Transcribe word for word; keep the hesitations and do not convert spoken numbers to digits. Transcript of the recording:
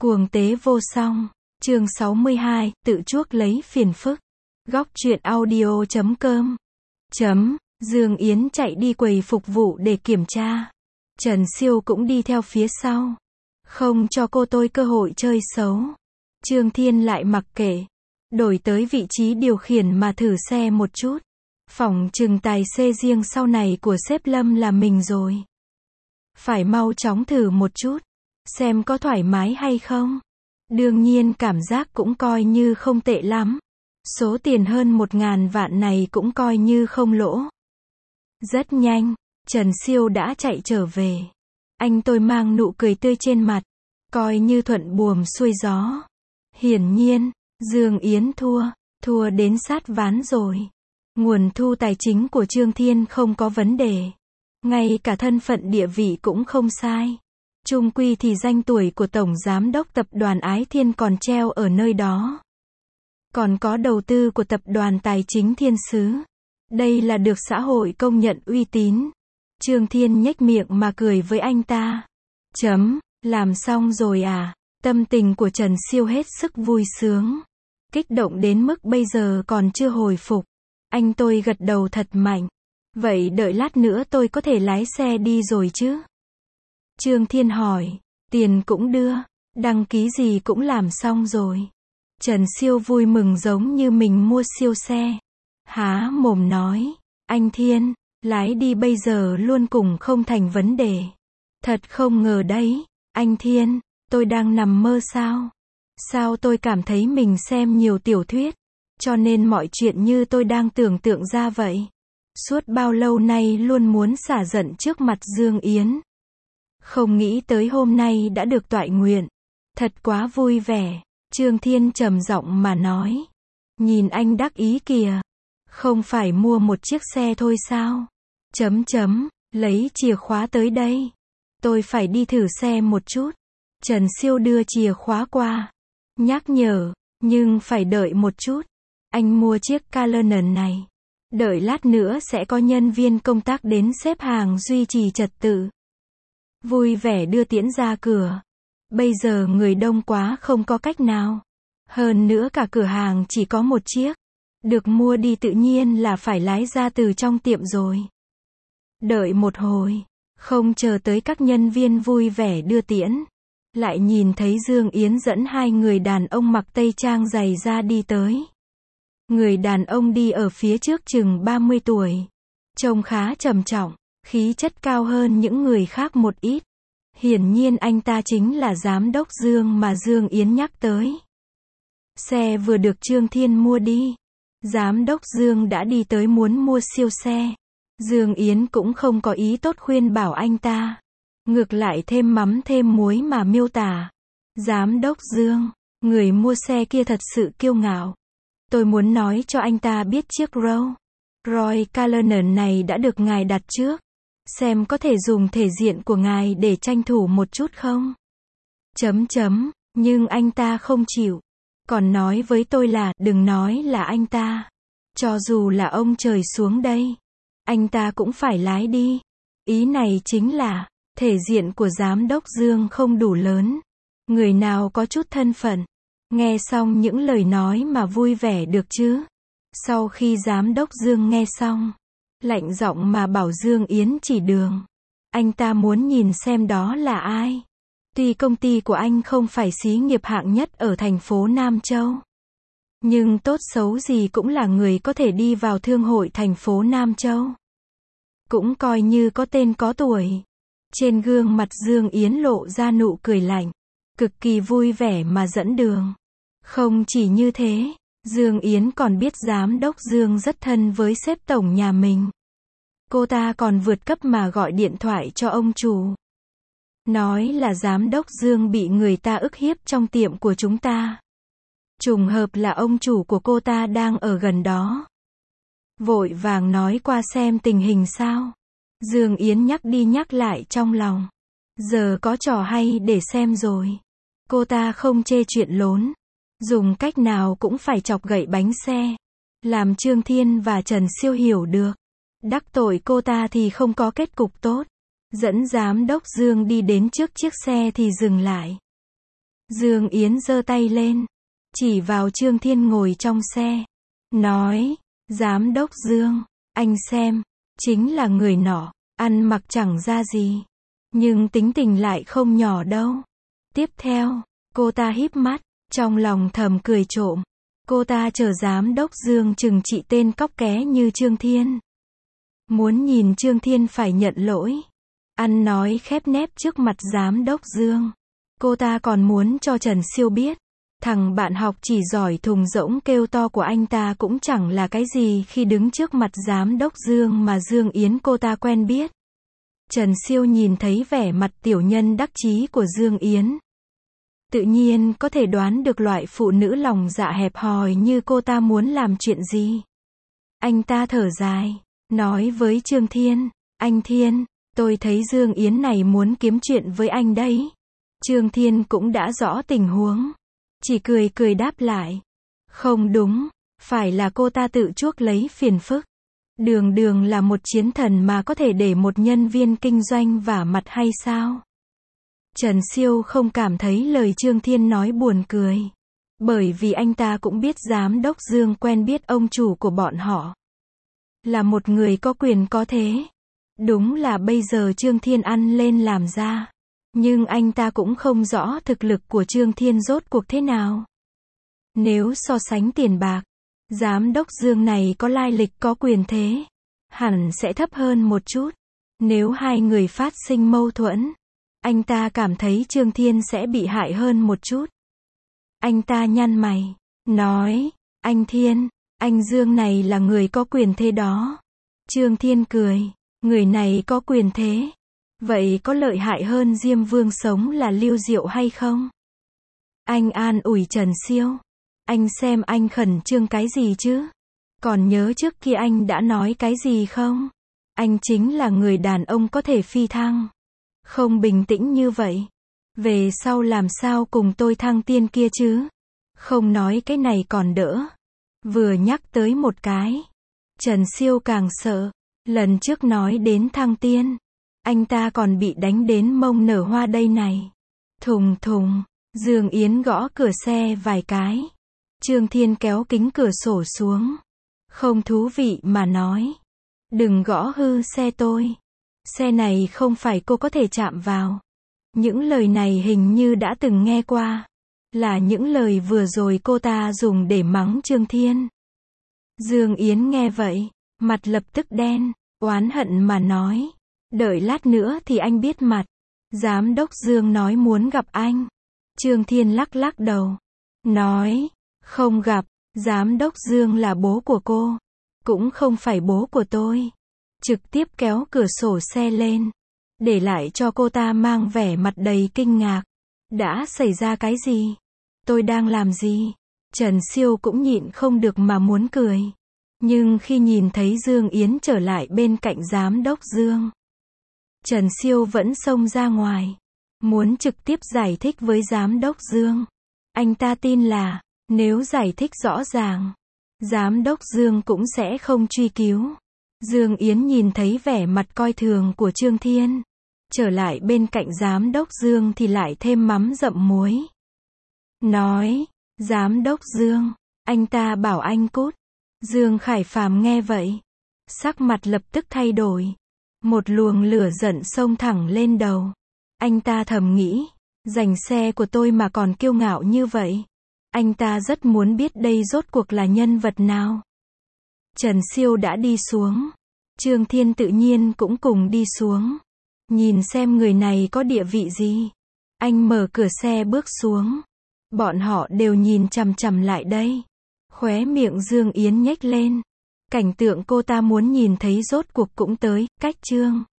Cuồng tế vô song. Chương sáu mươi hai, tự chuốc lấy phiền phức. Góc truyện audio chấm com. Chấm, Dương Yến chạy đi quầy phục vụ để kiểm tra. Trần Siêu cũng đi theo phía sau. Không cho cô tôi cơ hội chơi xấu. Trương Thiên lại mặc kệ. Đổi tới vị trí điều khiển mà thử xe một chút. Phỏng chừng tài xế riêng sau này của sếp Lâm là mình rồi. Phải mau chóng thử một chút. Xem có thoải mái hay không. Đương nhiên cảm giác cũng coi như không tệ lắm. Số tiền hơn một ngàn vạn này cũng coi như không lỗ. Rất nhanh, Trần Siêu đã chạy trở về. Anh tôi mang nụ cười tươi trên mặt. Coi như thuận buồm xuôi gió. Hiển nhiên, Dương Yến thua. Thua đến sát ván rồi. Nguồn thu tài chính của Trương Thiên không có vấn đề. Ngay cả thân phận địa vị cũng không sai. Chung quy thì danh tuổi của Tổng Giám đốc Tập đoàn Ái Thiên còn treo ở nơi đó. Còn có đầu tư của Tập đoàn Tài chính Thiên Sứ. Đây là được xã hội công nhận uy tín. Trương Thiên nhếch miệng mà cười với anh ta. Chấm, làm xong rồi à? Tâm tình của Trần Siêu hết sức vui sướng. Kích động đến mức bây giờ còn chưa hồi phục. Anh tôi gật đầu thật mạnh. Vậy đợi lát nữa tôi có thể lái xe đi rồi chứ? Trương Thiên hỏi. Tiền cũng đưa. Đăng ký gì cũng làm xong rồi. Trần Siêu vui mừng giống như mình mua siêu xe. Há mồm nói. Anh Thiên, lái đi bây giờ luôn cùng không thành vấn đề. Thật không ngờ đấy. Anh Thiên, tôi đang nằm mơ sao? Sao tôi cảm thấy mình xem nhiều tiểu thuyết, cho nên mọi chuyện như tôi đang tưởng tượng ra vậy. Suốt bao lâu nay luôn muốn xả giận trước mặt Dương Yến. Không nghĩ tới hôm nay đã được toại nguyện. Thật quá vui vẻ. Trương Thiên trầm giọng mà nói. Nhìn anh đắc ý kìa. Không phải mua một chiếc xe thôi sao? Chấm chấm, lấy chìa khóa tới đây. Tôi phải đi thử xe một chút. Trần Siêu đưa chìa khóa qua. Nhắc nhở, nhưng phải đợi một chút. Anh mua chiếc Callanan này. Đợi lát nữa sẽ có nhân viên công tác đến xếp hàng duy trì trật tự. Vui vẻ đưa tiễn ra cửa. Bây giờ người đông quá không có cách nào. Hơn nữa cả cửa hàng chỉ có một chiếc. Được mua đi tự nhiên là phải lái ra từ trong tiệm rồi. Đợi một hồi. Không chờ tới các nhân viên vui vẻ đưa tiễn. Lại nhìn thấy Dương Yến dẫn hai người đàn ông mặc tây trang giày ra đi tới. Người đàn ông đi ở phía trước chừng ba mươi tuổi. Trông khá trầm trọng, khí chất cao hơn những người khác một ít. Hiển nhiên anh ta chính là giám đốc Dương mà Dương Yến nhắc tới. Xe vừa được Trương Thiên mua đi. Giám đốc Dương đã đi tới muốn mua siêu xe. Dương Yến cũng không có ý tốt khuyên bảo anh ta. Ngược lại thêm mắm thêm muối mà miêu tả. Giám đốc Dương, người mua xe kia thật sự kiêu ngạo. Tôi muốn nói cho anh ta biết chiếc Rolls Royce Callanan này đã được ngài đặt trước. Xem có thể dùng thể diện của ngài để tranh thủ một chút không? Chấm chấm, nhưng anh ta không chịu. Còn nói với tôi là, đừng nói là anh ta. Cho dù là ông trời xuống đây, anh ta cũng phải lái đi. Ý này chính là, thể diện của giám đốc Dương không đủ lớn. Người nào có chút thân phận. Nghe xong những lời nói mà vui vẻ được chứ. Sau khi giám đốc Dương nghe xong, lạnh giọng mà bảo Dương Yến chỉ đường. Anh ta muốn nhìn xem đó là ai. Tuy công ty của anh không phải xí nghiệp hạng nhất ở thành phố Nam Châu. Nhưng tốt xấu gì cũng là người có thể đi vào thương hội thành phố Nam Châu. Cũng coi như có tên có tuổi. Trên gương mặt Dương Yến lộ ra nụ cười lạnh. Cực kỳ vui vẻ mà dẫn đường. Không chỉ như thế, Dương Yến còn biết giám đốc Dương rất thân với sếp tổng nhà mình. Cô ta còn vượt cấp mà gọi điện thoại cho ông chủ. Nói là giám đốc Dương bị người ta ức hiếp trong tiệm của chúng ta. Trùng hợp là ông chủ của cô ta đang ở gần đó. Vội vàng nói qua xem tình hình sao. Dương Yến nhắc đi nhắc lại trong lòng. Giờ có trò hay để xem rồi. Cô ta không chê chuyện lốn. Dùng cách nào cũng phải chọc gậy bánh xe. Làm Trương Thiên và Trần Siêu hiểu được. Đắc tội cô ta thì không có kết cục tốt. Dẫn giám đốc Dương đi đến trước chiếc xe thì dừng lại. Dương Yến giơ tay lên, chỉ vào Trương Thiên ngồi trong xe, nói, Giám đốc Dương, anh xem, chính là người nọ, ăn mặc chẳng ra gì, nhưng tính tình lại không nhỏ đâu. Tiếp theo, cô ta híp mắt, trong lòng thầm cười trộm. Cô ta chờ Giám đốc Dương trừng trị tên cóc ké như Trương Thiên. Muốn nhìn Trương Thiên phải nhận lỗi. Ăn nói khép nép trước mặt Giám đốc Dương. Cô ta còn muốn cho Trần Siêu biết. Thằng bạn học chỉ giỏi thùng rỗng kêu to của anh ta cũng chẳng là cái gì khi đứng trước mặt Giám đốc Dương mà Dương Yến cô ta quen biết. Trần Siêu nhìn thấy vẻ mặt tiểu nhân đắc chí của Dương Yến. Tự nhiên có thể đoán được loại phụ nữ lòng dạ hẹp hòi như cô ta muốn làm chuyện gì. Anh ta thở dài, nói với Trương Thiên, anh Thiên, tôi thấy Dương Yến này muốn kiếm chuyện với anh đấy. Trương Thiên cũng đã rõ tình huống, chỉ cười cười đáp lại. Không đúng, phải là cô ta tự chuốc lấy phiền phức. Đường đường là một chiến thần mà có thể để một nhân viên kinh doanh vả mặt hay sao? Trần Siêu không cảm thấy lời Trương Thiên nói buồn cười. Bởi vì anh ta cũng biết Giám đốc Dương quen biết ông chủ của bọn họ. Là một người có quyền có thế. Đúng là bây giờ Trương Thiên ăn lên làm ra. Nhưng anh ta cũng không rõ thực lực của Trương Thiên rốt cuộc thế nào. Nếu so sánh tiền bạc, Giám đốc Dương này có lai lịch có quyền thế, hẳn sẽ thấp hơn một chút. Nếu hai người phát sinh mâu thuẫn, anh ta cảm thấy Trương Thiên sẽ bị hại hơn một chút. Anh ta nhăn mày, nói, anh Thiên, anh Dương này là người có quyền thế đó. Trương Thiên cười, người này có quyền thế. Vậy có lợi hại hơn Diêm Vương sống là Lưu Diệu hay không? Anh an ủi Trần Siêu. Anh xem anh khẩn trương cái gì chứ? Còn nhớ trước kia anh đã nói cái gì không? Anh chính là người đàn ông có thể phi thăng. Không bình tĩnh như vậy. Về sau làm sao cùng tôi thăng tiên kia chứ? Không nói cái này còn đỡ. Vừa nhắc tới một cái. Trần Siêu càng sợ. Lần trước nói đến thăng tiên. Anh ta còn bị đánh đến mông nở hoa đây này. Thùng thùng. Dương Yến gõ cửa xe vài cái. Trương Thiên kéo kính cửa sổ xuống. Không thú vị mà nói. Đừng gõ hư xe tôi. Xe này không phải cô có thể chạm vào. Những lời này hình như đã từng nghe qua. Là những lời vừa rồi cô ta dùng để mắng Trương Thiên. Dương Yến nghe vậy, mặt lập tức đen, oán hận mà nói. Đợi lát nữa thì anh biết mặt. Giám đốc Dương nói muốn gặp anh. Trương Thiên lắc lắc đầu. Nói, không gặp, Giám đốc Dương là bố của cô. Cũng không phải bố của tôi. Trực tiếp kéo cửa sổ xe lên. Để lại cho cô ta mang vẻ mặt đầy kinh ngạc. Đã xảy ra cái gì? Tôi đang làm gì? Trần Siêu cũng nhịn không được mà muốn cười. Nhưng khi nhìn thấy Dương Yến trở lại bên cạnh Giám đốc Dương, Trần Siêu vẫn xông ra ngoài. Muốn trực tiếp giải thích với Giám đốc Dương. Anh ta tin là, nếu giải thích rõ ràng, Giám đốc Dương cũng sẽ không truy cứu. Dương Yến nhìn thấy vẻ mặt coi thường của Trương Thiên. Trở lại bên cạnh Giám đốc Dương thì lại thêm mắm dặm muối. Nói, Giám đốc Dương, anh ta bảo anh cút. Dương Khải Phàm nghe vậy. Sắc mặt lập tức thay đổi. Một luồng lửa giận xông thẳng lên đầu. Anh ta thầm nghĩ, giành xe của tôi mà còn kiêu ngạo như vậy. Anh ta rất muốn biết đây rốt cuộc là nhân vật nào. Trần Siêu đã đi xuống. Trương Thiên tự nhiên cũng cùng đi xuống. Nhìn xem người này có địa vị gì. Anh mở cửa xe bước xuống. Bọn họ đều nhìn chằm chằm lại đây. Khóe miệng Dương Yến nhếch lên. Cảnh tượng cô ta muốn nhìn thấy rốt cuộc cũng tới, cách Trương